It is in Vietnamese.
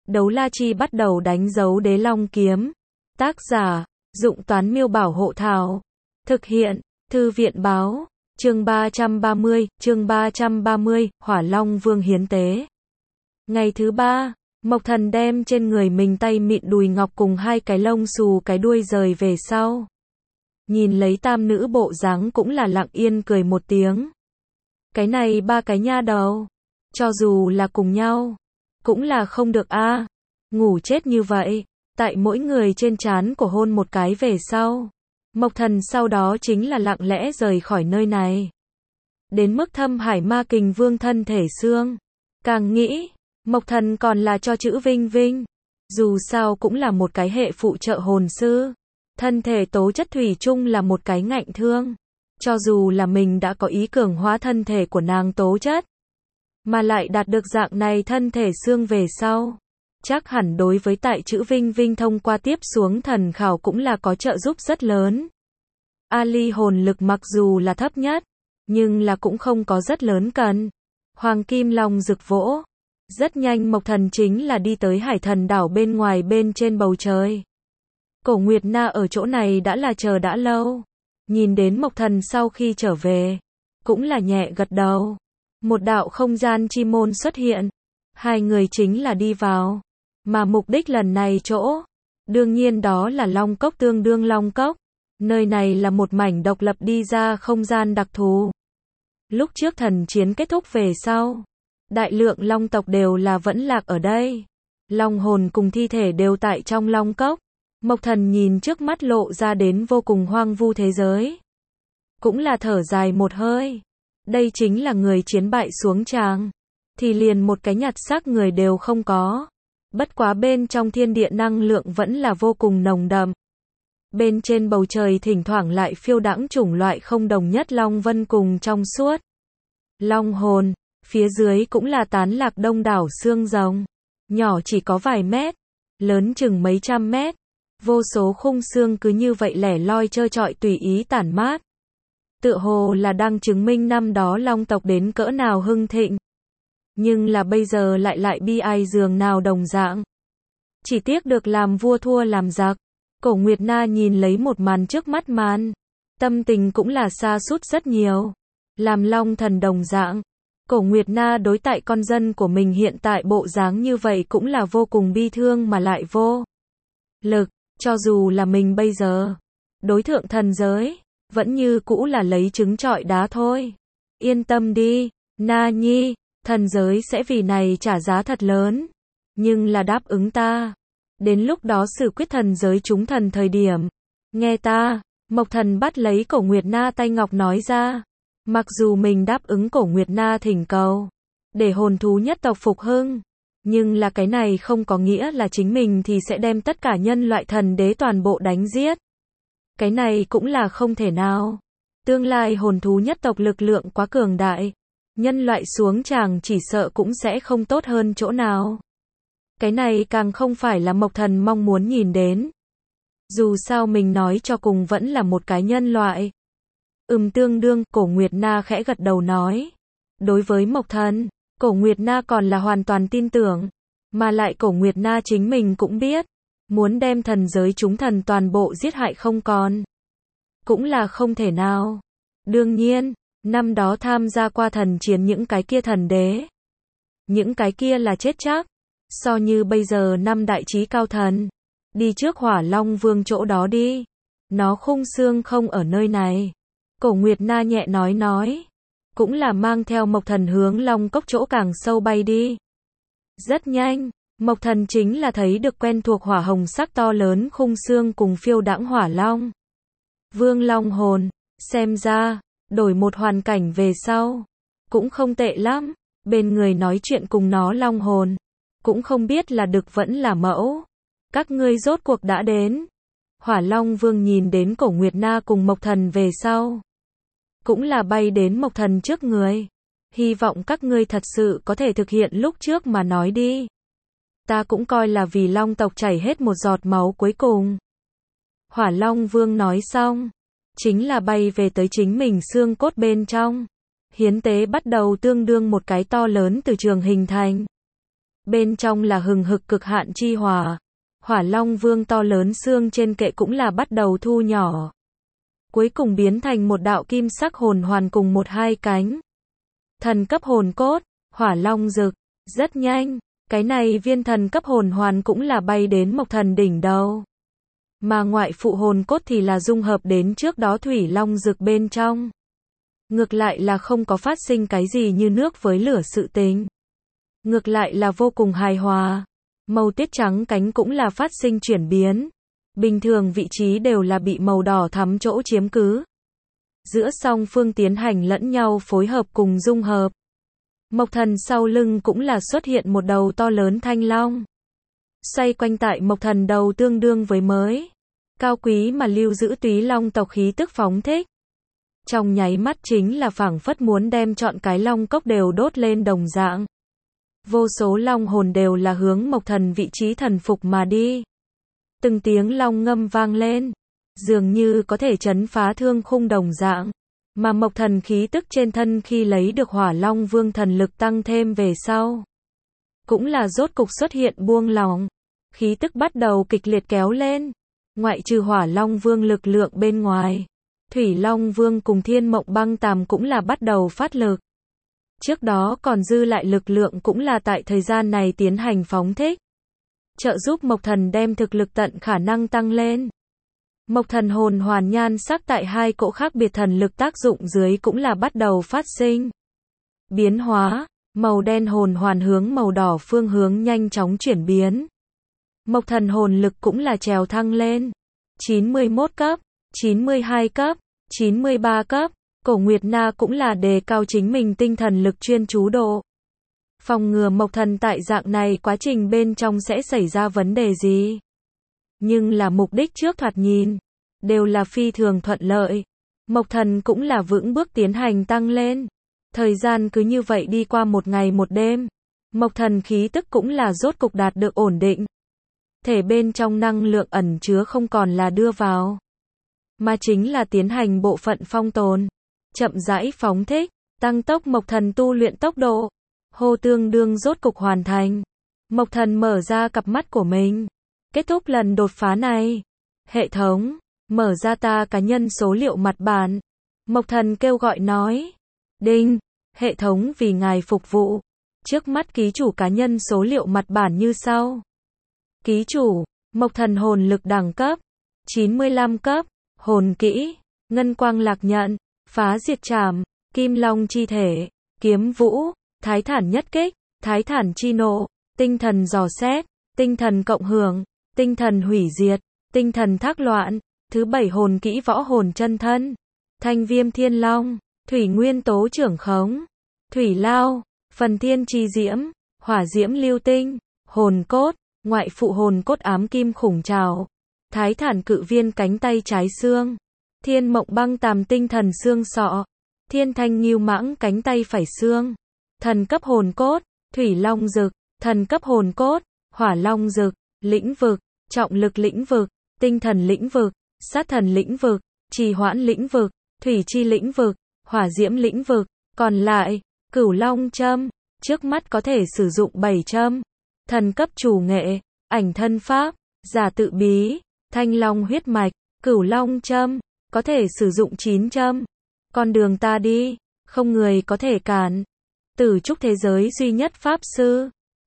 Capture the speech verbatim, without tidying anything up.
Đấu la chi bắt đầu đánh dấu đế long kiếm. Tác giả, Dụng Toán Miêu Bảo Hộ Thảo. Thực hiện, Thư viện Báo. Chương ba trăm ba mươi, chương ba trăm ba mươi, Hỏa Long Vương hiến tế. Ngày thứ ba, Mộc Thần đem trên người mình tay mịn đùi ngọc cùng hai cái lông xù cái đuôi rời về sau. Nhìn lấy tam nữ bộ dáng cũng là lặng yên cười một tiếng. Cái này ba cái nha đầu, cho dù là cùng nhau, cũng là không được a. À. Ngủ chết như vậy, tại mỗi người trên trán của hôn một cái về sau. Mộc Thần sau đó chính là lặng lẽ rời khỏi nơi này. Đến mức Thâm Hải Ma Kình Vương thân thể xương. Càng nghĩ, Mộc Thần còn là cho chữ Vinh Vinh. Dù sao cũng là một cái hệ phụ trợ hồn sư. Thân thể tố chất thủy chung là một cái ngạnh thương. Cho dù là mình đã có ý cường hóa thân thể của nàng tố chất, mà lại đạt được dạng này thân thể xương về sau. Chắc hẳn đối với tại chữ Vinh Vinh thông qua tiếp xuống thần khảo cũng là có trợ giúp rất lớn. Ali hồn lực mặc dù là thấp nhất, nhưng là cũng không có rất lớn cần. Hoàng Kim Long rực vỗ. Rất nhanh Mộc Thần chính là đi tới Hải Thần đảo bên ngoài bên trên bầu trời. Cổ Nguyệt Na ở chỗ này đã là chờ đã lâu. Nhìn đến Mộc Thần sau khi trở về, cũng là nhẹ gật đầu. Một đạo không gian chi môn xuất hiện. Hai người chính là đi vào. Mà mục đích lần này chỗ, đương nhiên đó là Long Cốc tương đương Long Cốc. Nơi này là một mảnh độc lập đi ra không gian đặc thù. Lúc trước thần chiến kết thúc về sau, đại lượng Long tộc đều là vẫn lạc ở đây. Long hồn cùng thi thể đều tại trong Long Cốc. Mộc Thần nhìn trước mắt lộ ra đến vô cùng hoang vu thế giới. Cũng là thở dài một hơi. Đây chính là người chiến bại xuống tràng. Thì liền một cái nhặt xác người đều không có. Bất quá bên trong thiên địa năng lượng vẫn là vô cùng nồng đậm. Bên trên bầu trời thỉnh thoảng lại phiêu đãng chủng loại không đồng nhất long vân cùng trong suốt. Long hồn, phía dưới cũng là tán lạc đông đảo xương rồng. Nhỏ chỉ có vài mét, lớn chừng mấy trăm mét. Vô số khung xương cứ như vậy lẻ loi trơ trọi tùy ý tản mát. Tựa hồ là đang chứng minh năm đó long tộc đến cỡ nào hưng thịnh. Nhưng là bây giờ lại lại bi ai dường nào đồng dạng. Chỉ tiếc được làm vua thua làm giặc. Cổ Nguyệt Na nhìn lấy một màn trước mắt màn. Tâm tình cũng là sa sút rất nhiều. Làm long thần đồng dạng. Cổ Nguyệt Na đối tại con dân của mình hiện tại bộ dáng như vậy cũng là vô cùng bi thương mà lại vô lực. Cho dù là mình bây giờ, đối thượng thần giới, vẫn như cũ là lấy trứng trọi đá thôi. Yên tâm đi, Na Nhi, thần giới sẽ vì này trả giá thật lớn. Nhưng là đáp ứng ta. Đến lúc đó xử quyết thần giới chúng thần thời điểm. Nghe ta, Mộc Thần bắt lấy Cổ Nguyệt Na tay ngọc nói ra. Mặc dù mình đáp ứng Cổ Nguyệt Na thỉnh cầu, để hồn thú nhất tộc phục hưng. Nhưng là cái này không có nghĩa là chính mình thì sẽ đem tất cả nhân loại thần đế toàn bộ đánh giết. Cái này cũng là không thể nào. Tương lai hồn thú nhất tộc lực lượng quá cường đại. Nhân loại xuống tràng chỉ sợ cũng sẽ không tốt hơn chỗ nào. Cái này càng không phải là Mộc Thần mong muốn nhìn đến. Dù sao mình nói cho cùng vẫn là một cái nhân loại. Ừm tương đương, Cổ Nguyệt Na khẽ gật đầu nói. Đối với Mộc Thần, Cổ Nguyệt Na còn là hoàn toàn tin tưởng. Mà lại Cổ Nguyệt Na chính mình cũng biết. Muốn đem thần giới chúng thần toàn bộ giết hại không còn. Cũng là không thể nào. Đương nhiên, năm đó tham gia qua thần chiến những cái kia thần đế. Những cái kia là chết chắc. So như bây giờ năm đại trí cao thần. Đi trước Hỏa Long Vương chỗ đó đi. Nó khung xương không ở nơi này. Cổ Nguyệt Na nhẹ nói nói. Cũng là mang theo Mộc Thần hướng Long Cốc chỗ càng sâu bay đi. Rất nhanh, Mộc Thần chính là thấy được quen thuộc hỏa hồng sắc to lớn khung xương cùng phiêu đãng hỏa long. Vương Long hồn, xem ra, đổi một hoàn cảnh về sau. Cũng không tệ lắm, bên người nói chuyện cùng nó long hồn. Cũng không biết là đực vẫn là mẫu. Các ngươi rốt cuộc đã đến. Hỏa Long Vương nhìn đến Cổ Nguyệt Na cùng Mộc Thần về sau. Cũng là bay đến Mộc Thần trước người. Hy vọng các ngươi thật sự có thể thực hiện lúc trước mà nói đi. Ta cũng coi là vì Long tộc chảy hết một giọt máu cuối cùng. Hỏa Long Vương nói xong. Chính là bay về tới chính mình xương cốt bên trong. Hiến tế bắt đầu tương đương một cái to lớn từ trường hình thành. Bên trong là hừng hực cực hạn chi hỏa. Hỏa Long Vương to lớn xương trên kệ cũng là bắt đầu thu nhỏ. Cuối cùng biến thành một đạo kim sắc hồn hoàn cùng một hai cánh. Thần cấp hồn cốt, Hỏa Long Dực. Rất nhanh, cái này viên thần cấp hồn hoàn cũng là bay đến Mộc Thần đỉnh đầu. Mà ngoại phụ hồn cốt thì là dung hợp đến trước đó Thủy Long Dực bên trong. Ngược lại là không có phát sinh cái gì như nước với lửa sự tình. Ngược lại là vô cùng hài hòa. Màu tiết trắng cánh cũng là phát sinh chuyển biến. Bình thường vị trí đều là bị màu đỏ thắm chỗ chiếm cứ. Giữa song phương tiến hành lẫn nhau phối hợp cùng dung hợp. Mộc Thần sau lưng cũng là xuất hiện một đầu to lớn thanh long. Xoay quanh tại Mộc Thần đầu tương đương với mới. Cao quý mà lưu giữ túy long tộc khí tức phóng thích. Trong nháy mắt chính là phảng phất muốn đem trọn cái long cốc đều đốt lên đồng dạng. Vô số long hồn đều là hướng Mộc Thần vị trí thần phục mà đi. Từng tiếng long ngâm vang lên. Dường như có thể chấn phá thương khung đồng dạng. Mà Mộc Thần khí tức trên thân khi lấy được Hỏa Long Vương thần lực tăng thêm về sau. Cũng là rốt cục xuất hiện buông lỏng. Khí tức bắt đầu kịch liệt kéo lên. Ngoại trừ Hỏa Long Vương lực lượng bên ngoài. Thủy Long Vương cùng Thiên Mộng Băng Tàm cũng là bắt đầu phát lực. Trước đó còn dư lại lực lượng cũng là tại thời gian này tiến hành phóng thích. Trợ giúp Mộc Thần đem thực lực tận khả năng tăng lên. Mộc Thần hồn hoàn nhan sắc tại hai cỗ khác biệt thần lực tác dụng dưới cũng là bắt đầu phát sinh. Biến hóa, màu đen hồn hoàn hướng màu đỏ phương hướng nhanh chóng chuyển biến. Mộc Thần hồn lực cũng là trèo thăng lên. chín mươi mốt cấp, chín mươi hai cấp, chín mươi ba cấp. Cổ Nguyệt Na cũng là đề cao chính mình tinh thần lực chuyên chú độ. Phòng ngừa Mộc Thần tại dạng này quá trình bên trong sẽ xảy ra vấn đề gì. Nhưng là mục đích trước thoạt nhìn, đều là phi thường thuận lợi. Mộc Thần cũng là vững bước tiến hành tăng lên. Thời gian cứ như vậy đi qua một ngày một đêm. Mộc Thần khí tức cũng là rốt cục đạt được ổn định. Thể bên trong năng lượng ẩn chứa không còn là đưa vào. Mà chính là tiến hành bộ phận phong tồn. Chậm rãi phóng thích, tăng tốc Mộc Thần tu luyện tốc độ. Hô tương đương rốt cục hoàn thành. Mộc Thần mở ra cặp mắt của mình. Kết thúc lần đột phá này. Hệ thống, mở ra ta cá nhân số liệu mặt bản. Mộc Thần kêu gọi nói. Đinh, hệ thống vì ngài phục vụ. Trước mắt ký chủ cá nhân số liệu mặt bản như sau. Ký chủ, Mộc Thần hồn lực đẳng cấp. chín mươi lăm cấp, hồn kỹ, ngân quang lạc nhận, phá diệt trảm, kim long chi thể, kiếm vũ, thái thản nhất kích, thái thản chi nộ, tinh thần dò xét, tinh thần cộng hưởng, tinh thần hủy diệt, tinh thần thác loạn, thứ bảy hồn kỹ võ hồn chân thân, thanh viêm thiên long, thủy nguyên tố trưởng khống, thủy lao, phần thiên chi diễm, hỏa diễm lưu tinh, hồn cốt, ngoại phụ hồn cốt ám kim khủng trảo, thái thản cự viên cánh tay trái xương, thiên mộng băng tàm tinh thần xương sọ, thiên thanh nghiêu mãng cánh tay phải xương, thần cấp hồn cốt, thủy long dực, thần cấp hồn cốt, hỏa long dực, lĩnh vực, trọng lực lĩnh vực, tinh thần lĩnh vực, sát thần lĩnh vực, trì hoãn lĩnh vực, thủy chi lĩnh vực, hỏa diễm lĩnh vực, còn lại, cửu long châm, trước mắt có thể sử dụng bảy châm, thần cấp chủ nghệ, ảnh thân pháp, giả tự bí, thanh long huyết mạch, cửu long châm, có thể sử dụng chín châm. Con đường ta đi, không người có thể cản. Tử trúc thế giới duy nhất pháp sư.